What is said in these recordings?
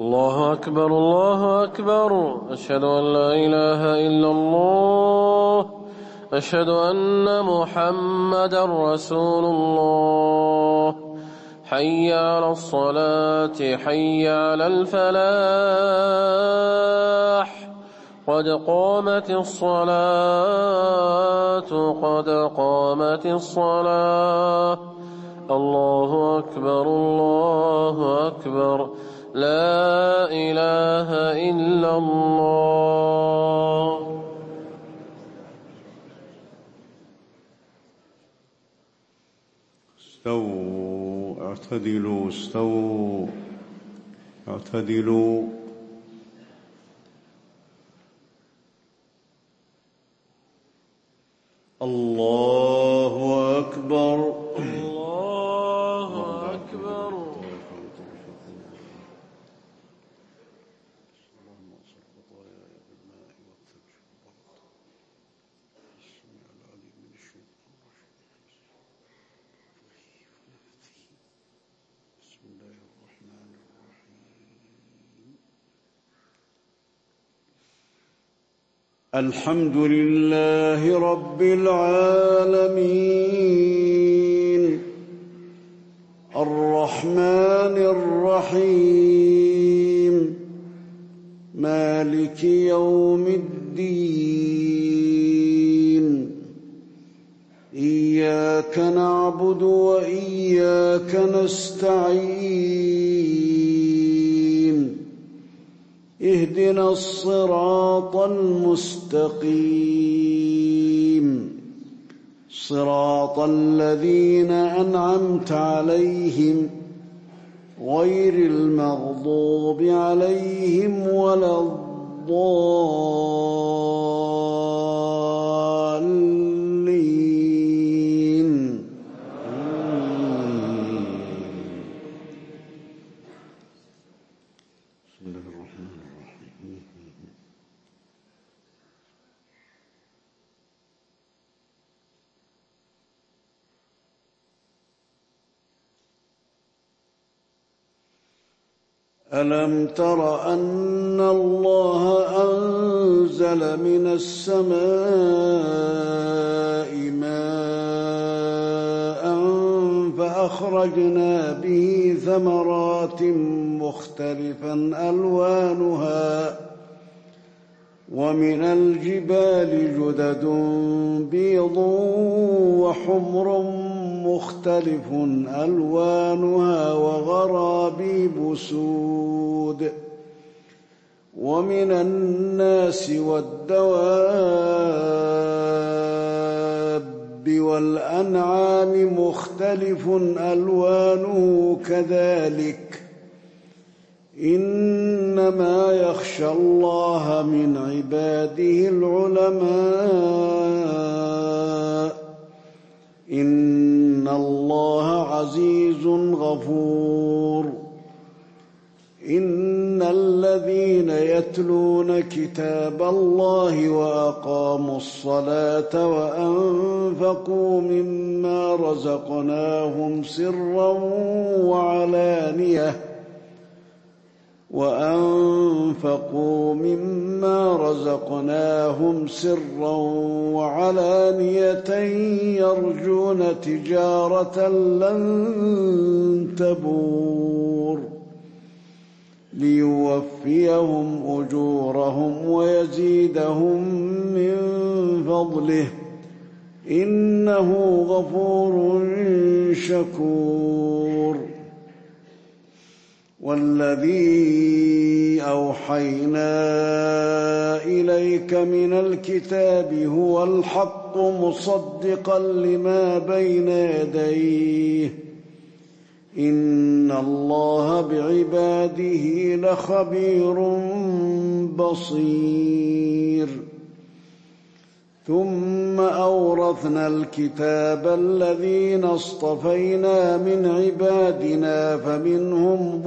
الله أكبر الله أكبر. أشهد أن لا إله إلا الله. أشهد أن محمدا رسول الله. حي على الصلاة حي على الفلاح. قد قامت الصلاة قد قامت الصلاة. الله أكبر الله أكبر. لا إله إلا الله. استووا اعتدلوا استووا اعتدلوا. الله أكبر الله أكبر. الحمد لله رب العالمين الرحمن الرحيم مالك يوم الدين. إياك نعبد وإياك نستعين. اهدنا الصراط المستقيم صراط الذين أنعمت عليهم غير المغضوب عليهم ولا الضالين. بسم الله الرحمن الرحيم. ألم تر أن الله أنزل من السماء ماء فأخرجنا به ثمرات مختلفا ألوانها ومن الجبال جدد بيض وحمر مختلف ألوانها وغرابيب سود ومن الناس والدواب والأنعام مختلف ألوانه كذلك إنما يخشى الله من عباده العلماء. إن الله عزيز غفور. إن الذين يتلون كتاب الله وأقاموا الصلاة وأنفقوا مما رزقناهم سرا وعلانية يرجون تجارة لن تبور ليوفيهم أجورهم ويزيدهم من فضله إنه غفور شكور. والذي أوحينا إليك من الكتاب هو الحق مصدقا لما بين يديه. إن الله بعباده لخبير بصير. ثم أورثنا الكتاب الذين اصطفينا من عبادنا فمنهم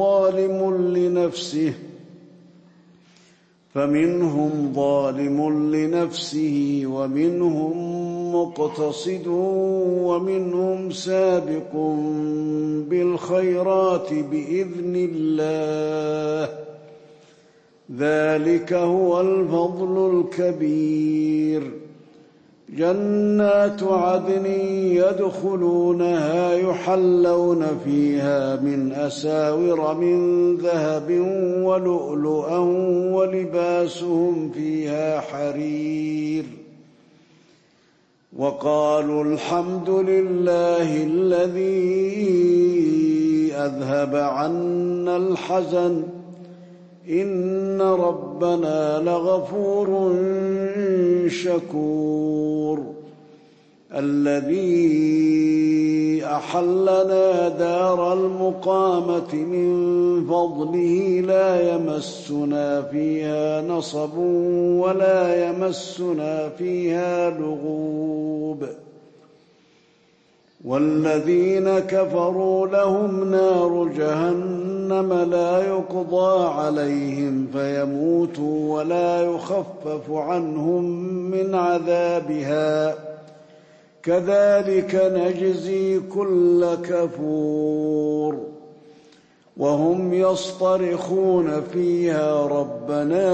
ظالم لنفسه ومنهم مقتصد ومنهم سابق بالخيرات بإذن الله ذلك هو الفضل الكبير. جنات عدن يدخلونها يحلون فيها من أساور من ذهب ولؤلؤا ولباسهم فيها حرير. وقالوا الحمد لله الذي أذهب عنا الحزن إن ربنا لغفور شكور. الذي أحلنا دار المقامة من فضله لا يمسنا فيها نصب ولا يمسنا فيها لغوب. والذين كفروا لهم نار جهنم لا يقضى عليهم فيموتوا ولا يخفف عنهم من عذابها كذلك نجزي كل كفور. وهم يصطرخون فيها ربنا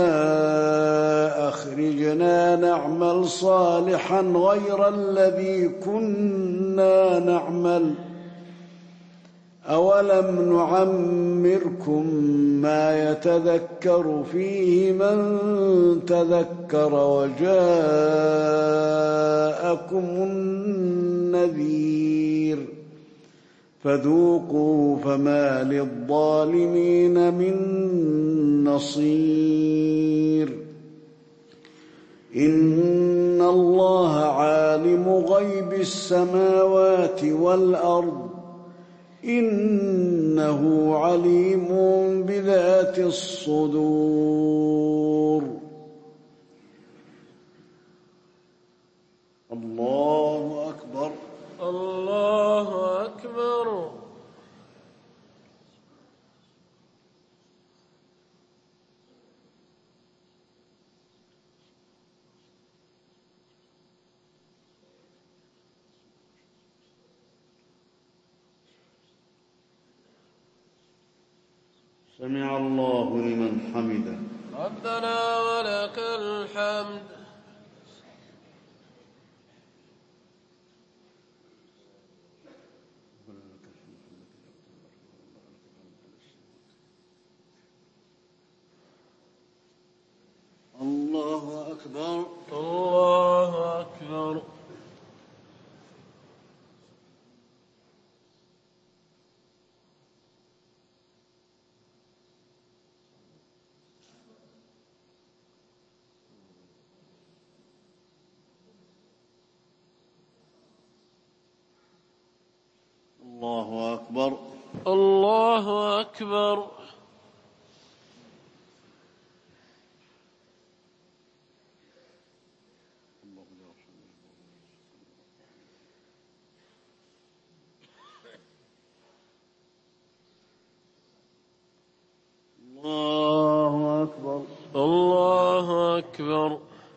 أخرجنا نعمل صالحا غير الذي كنا نعمل أولم نعمركم ما يتذكر فيه من تذكر وجاءكم النذير فذوقوا فما للظالمين من نصير. إن الله عالم غيب السماوات والأرض إنه عليم بذات الصدور. الله أكبر. الله أكبر. سمع الله لمن حمده. ربنا ولك الحمد. الله أكبر. الله أكبر. الله أكبر. الله أكبر. الله أكبر. الله أكبر.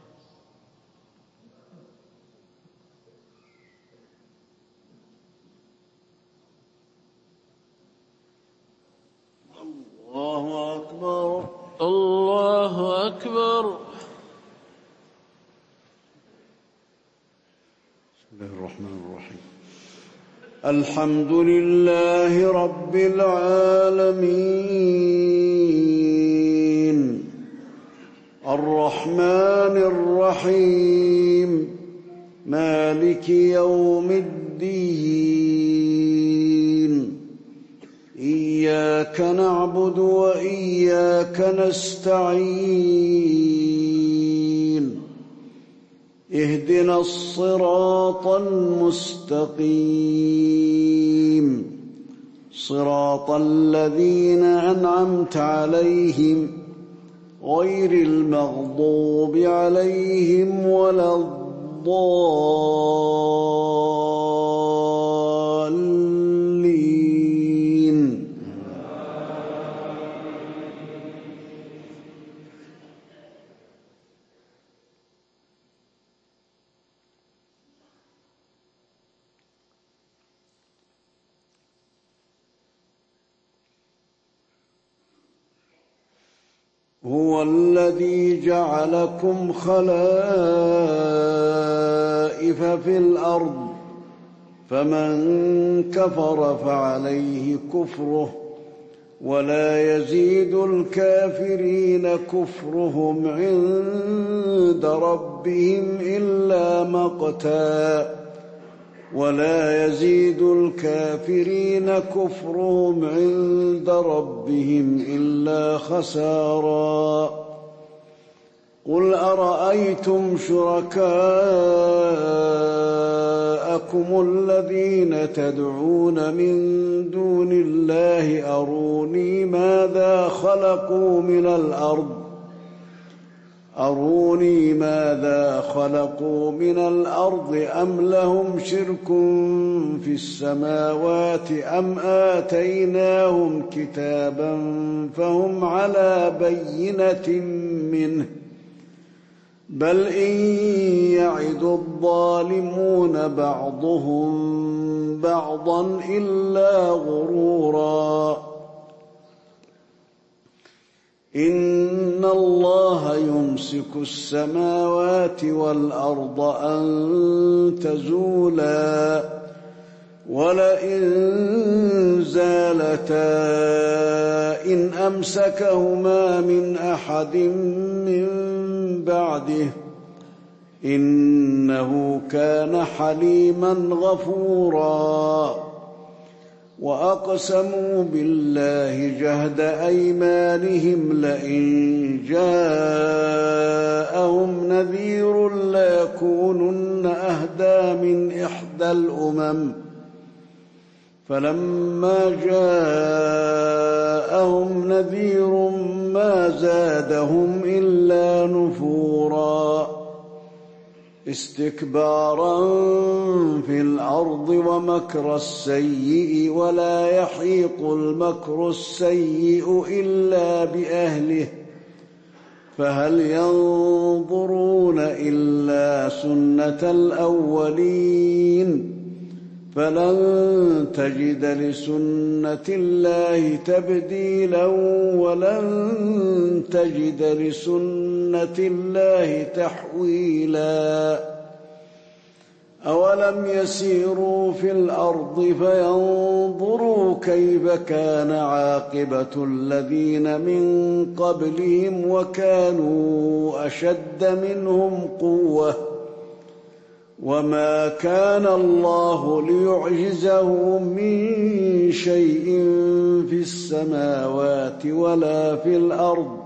الله أكبر. الله أكبر. بسم الله الرحمن الرحيم. الحمد لله رب العالمين الرحمن الرحيم مالك يوم الدين إياك نعبد وإياك نستعين اهدنا الصراط المستقيم صراط الذين أنعمت عليهم غير المغضوب عليهم ولا الضالين. هو الذي جعلكم خلائف في الأرض فمن كفر فعليه كفره ولا يزيد الكافرين كفرهم عند ربهم إلا مقتا ولا يزيد الكافرين كفرهم عند ربهم إلا خسارا قل أرأيتم شركاءكم الذين تدعون من دون الله أروني ماذا خلقوا من الأرض أم لهم شرك في السماوات أم آتيناهم كتابا فهم على بينة منه بل إن يعد الظالمون بعضهم بعضا إلا غرورا إن الله يمسك السماوات والأرض أن تزولا ولئن زالتا إن أمسكهما من أحد من بعده إنه كان حليما غفورا وأقسموا بالله جهد أيمانهم لئن جاءهم نذير ليكونن أهدى من إحدى الأمم فلما جاءهم نذير ما زادهم إلا نفورا استكبارا في الأرض ومكر السيء ولا يحيق المكر السيء إلا بأهله فهل ينظرون إلا سنة الأولين فلن تجد لسنة الله تبديلا ولن تجد لسنة الله تحويلا أولم يسيروا في الأرض فينظروا كيف كان عاقبة الذين من قبلهم وكانوا أشد منهم قوة وما كان الله ليعجزه من شيء في السماوات ولا في الأرض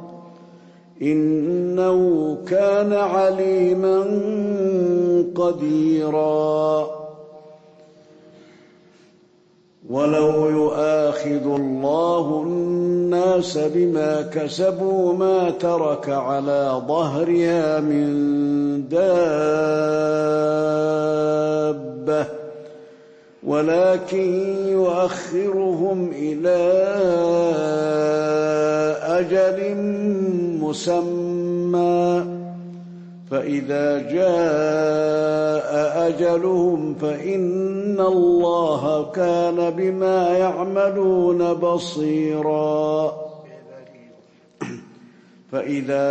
إنه كان عليما قديرا ولو يؤاخذ الله الناس بما كسبوا ما ترك على ظهرها من دابة ولكن يؤخرهم إلى أجل مسمى فإذا جاء أجلهم فإن الله كان بما يعملون بصيرا فإذا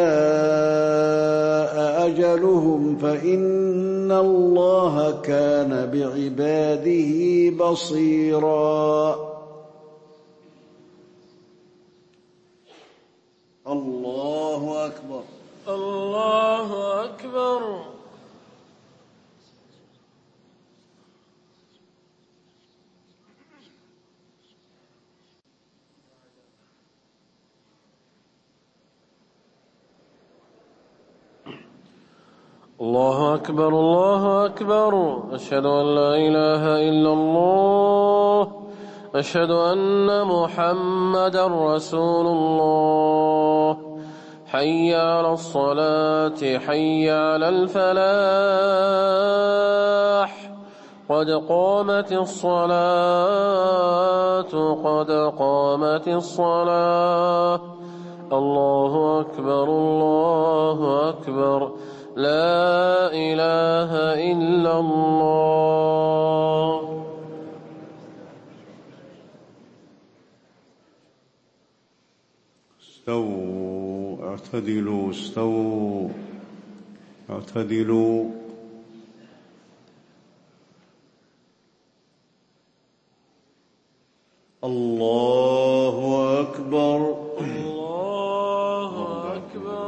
جاء أجلهم فإن الله كان بعباده بصيرا الله أكبر الله أكبر الله أكبر الله أكبر أشهد أن لا إله إلا الله أشهد أن محمدا رسول الله حي على الصلاة حي على الفلاح قد قامت الصلاة قد قامت الصلاة الله أكبر الله أكبر لا إله إلا الله استووا اعتدلوا استووا اعتدلوا. الله أكبر. الله أكبر.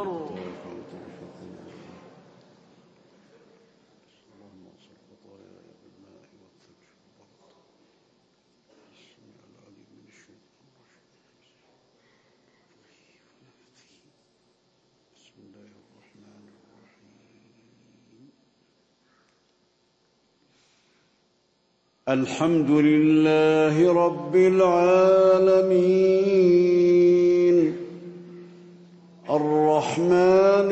الحمد لله رب العالمين الرحمن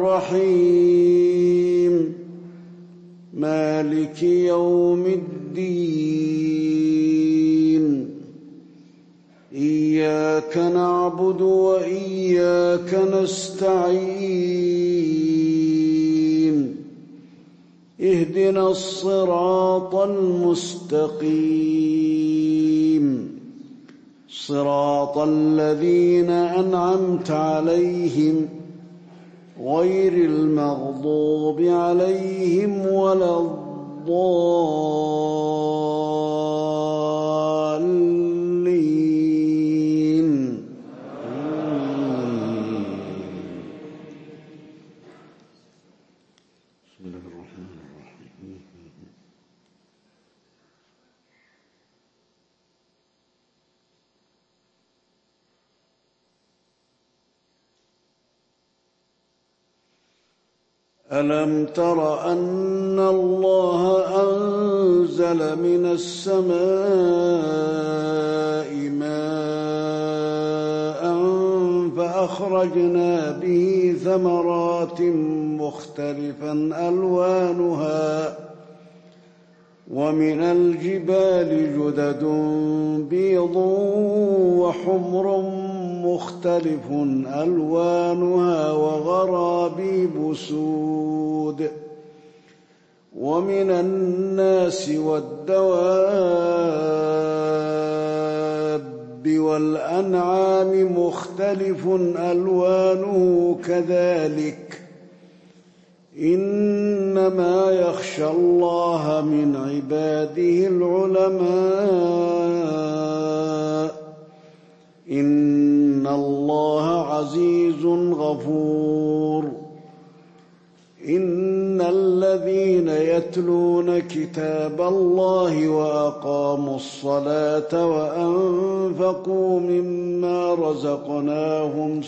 الرحيم مالك يوم الدين إياك نعبد وإياك نستعين اهدنا الصراط المستقيم صراط الذين أنعمت عليهم غير المغضوب عليهم ولا الضالين. بسم الله الرحمن الرحيم. ألم تر أن الله أنزل من السماء ماء فأخرجنا به ثمرات مختلفا ألوانها ومن الجبال جدد بيض وحمر مختلف ألوانها وغرابيب سود ومن الناس والدواب والأنعام مختلف ألوانه كذلك إنما يخشى الله من عباده العلماء إن الله عزيز غفور. إن الذين يتلون كتاب الله وأقاموا الصلاة وأنفقوا مما رزقناهم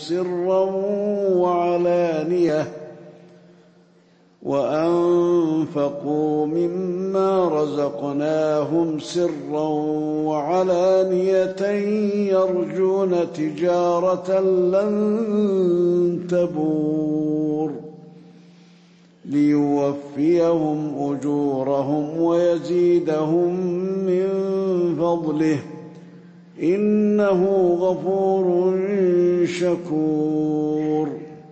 سرا وعلانية يرجون تجارة لن تبور ليوفيهم أجورهم ويزيدهم من فضله إنه غفور شكور.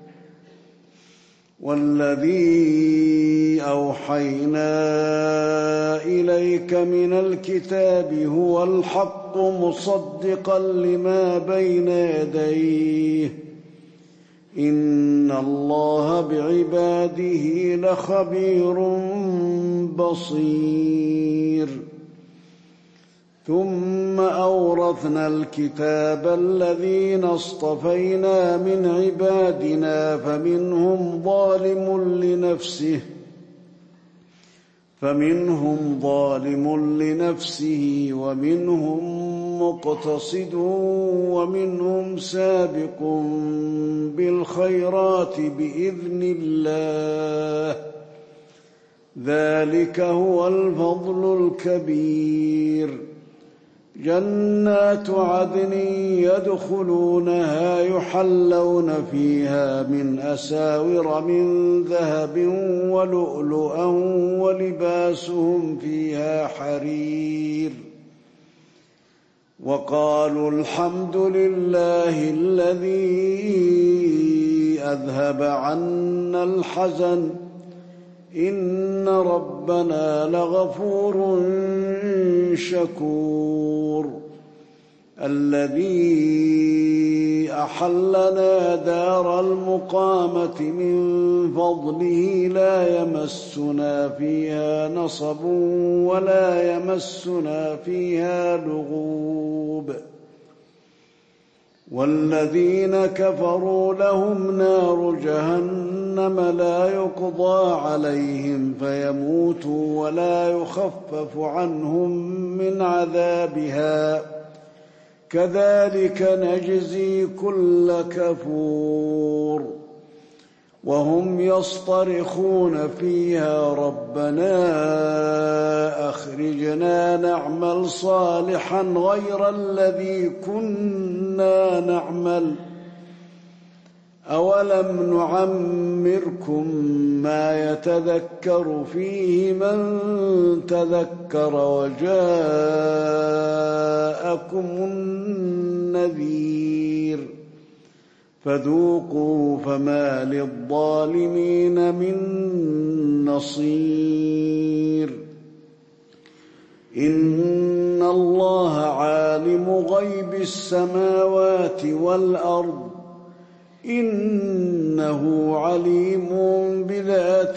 والذي أوحينا إليك من الكتاب هو الحق مصدقا لما بين يديه إن الله بعباده لخبير بصير. ثم أورثنا الكتاب الذين اصطفينا من عبادنا فمنهم ظالم لنفسه ومنهم مقتصد ومنهم سابق بالخيرات بإذن الله ذلك هو الفضل الكبير. جنات عدن يدخلونها يحلون فيها من أساور من ذهب ولؤلؤا ولباسهم فيها حرير. وقالوا الحمد لله الذي أذهب عنا الحزن إن ربنا لغفور شكور. الذي أحلنا دار المقامة من فضله لا يمسنا فيها نصب ولا يمسنا فيها لغوب والذين كفروا لهم نار جهنم لا يقضى عليهم فيموتوا ولا يخفف عنهم من عذابها كذلك نجزي كل كفور وهم يصطرخون فيها ربنا أخرجنا نعمل صالحا غير الذي كنا نعمل أولم نعمركم ما يتذكر فيه من تذكر وجاءكم النذير فذوقوا فما للظالمين من نصير إن الله عالم غيب السماوات والأرض إنه عليم بذات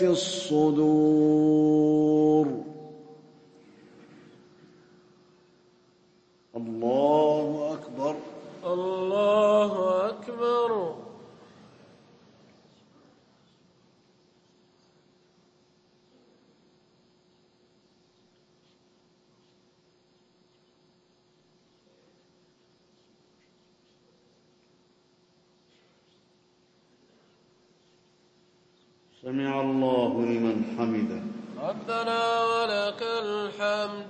الصدور الله أكبر الله أكبر سمع الله لمن حمده ربنا ولك الحمد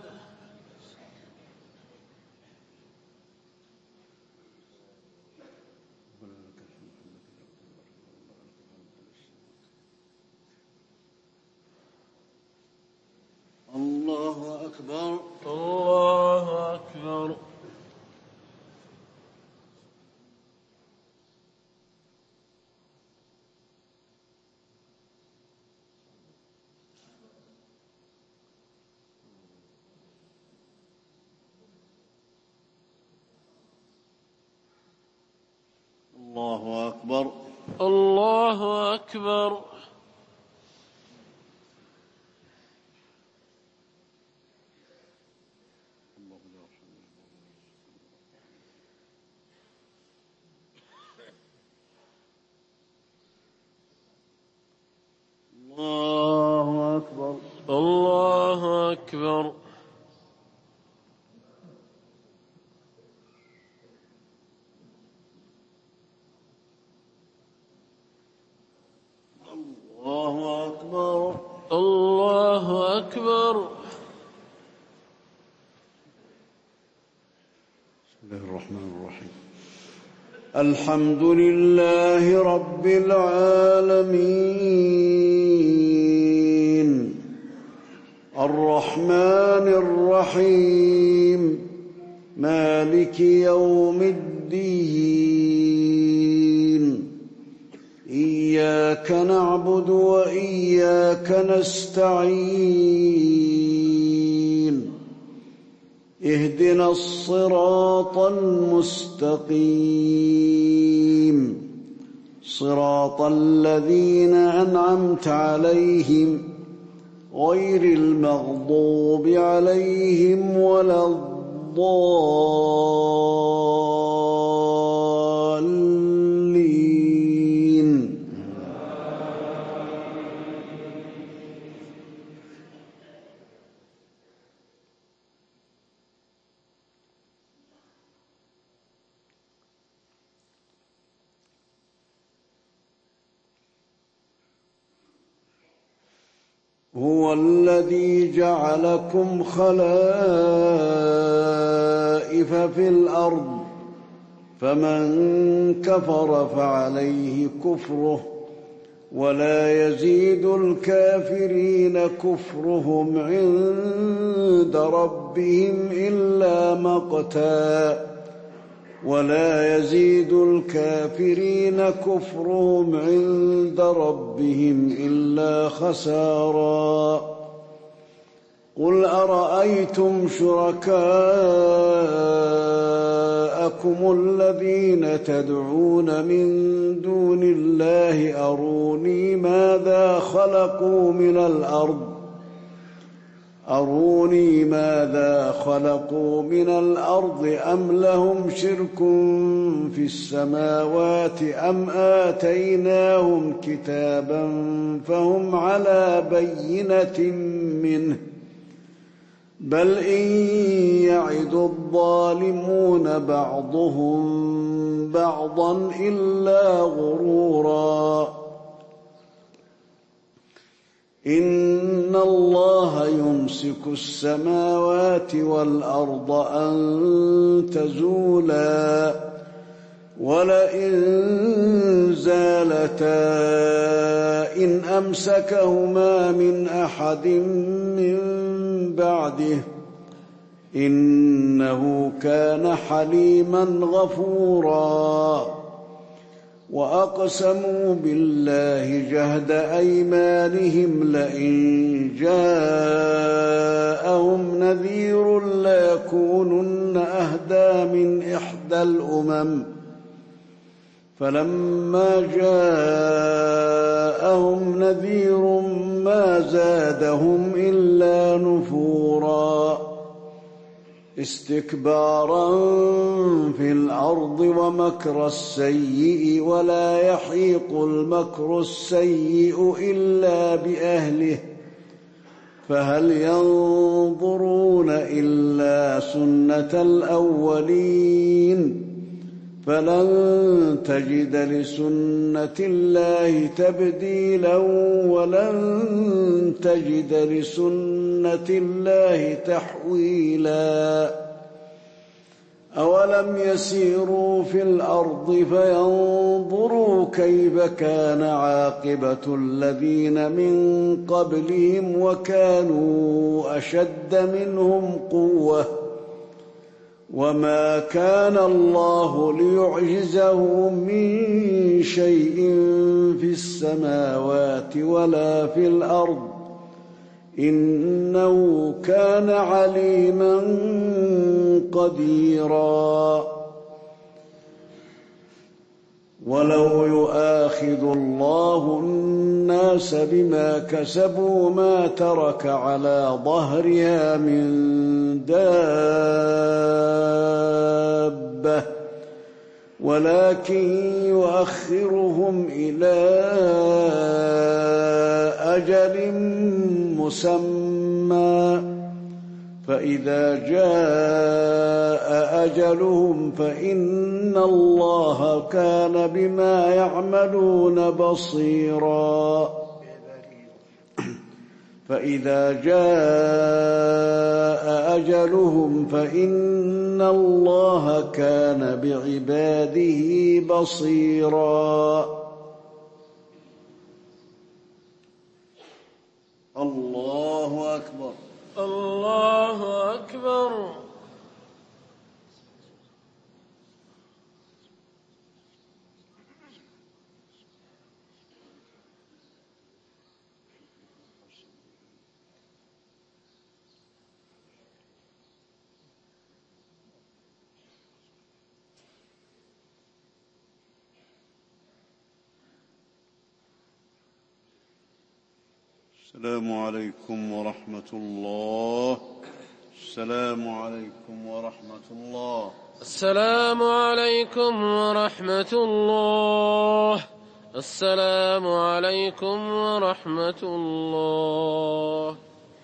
الله أكبر الله أكبر الله أكبر الله أكبر الله أكبر الله أكبر الله أكبر الله أكبر بسم الله الرحمن الرحيم الحمد لله رب العالمين الرحمن الرحيم مالك يوم الدين إياك نعبد وإياك نستعين اهدنا الصراط المستقيم صراط الذين أنعمت عليهم غير المغضوب عليهم ولا الضالين هو الذي جعلكم خلائف في الأرض فمن كفر فعليه كفره ولا يزيد الكافرين كفرهم عند ربهم إلا مقتا ولا يزيد الكافرين كفرهم عند ربهم إلا خسارا قل أرأيتم شركاءكم الذين تدعون من دون الله أروني ماذا خلقوا من الأرض أم لهم شرك في السماوات أم آتيناهم كتابا فهم على بينة منه بل إن يعد الظالمون بعضهم بعضا إلا غرورا إن الله يمسك السماوات والأرض أن تزولا ولئن زالتا إن أمسكهما من أحد من بعده إنه كان حليما غفورا وأقسموا بالله جهد أيمانهم لئن جاءهم نذير ليكونن أهدى من إحدى الأمم فلما جاءهم نذير ما زادهم إلا نفورا استكبارا في الأرض ومكر السيء ولا يحيق المكر السيء إلا بأهله فهل ينظرون إلا سنة الأولين فلن تجد لسنة الله تبديلا ولن تجد لسنة الله تحويلا أولم يسيروا في الأرض فينظروا كيف كان عاقبة الذين من قبلهم وكانوا أشد منهم قوة وما كان الله ليعجزه من شيء في السماوات ولا في الأرض إنه كان عليما قديرا ولو يؤاخذ الله الناس بما كسبوا ما ترك على ظهرها من دابة ولكن يؤخرهم إلى أجل مسمى فإذا جاء أجلهم فإن الله كان بما يعملون بصيرا فإذا جاء أجلهم فإن الله كان بعباده بصيرا الله أكبر الله أكبر السلام عليكم ورحمة الله. السلام عليكم ورحمة الله. السلام عليكم ورحمة الله. السلام عليكم ورحمة الله.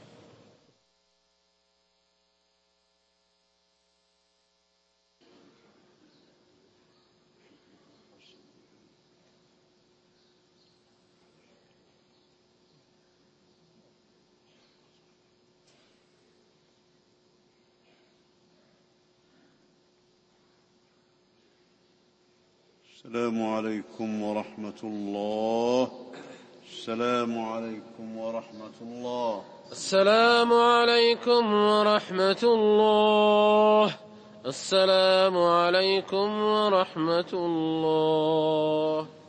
السلام عليكم ورحمة الله. السلام عليكم ورحمة الله. السلام عليكم ورحمة الله. السلام عليكم ورحمة الله.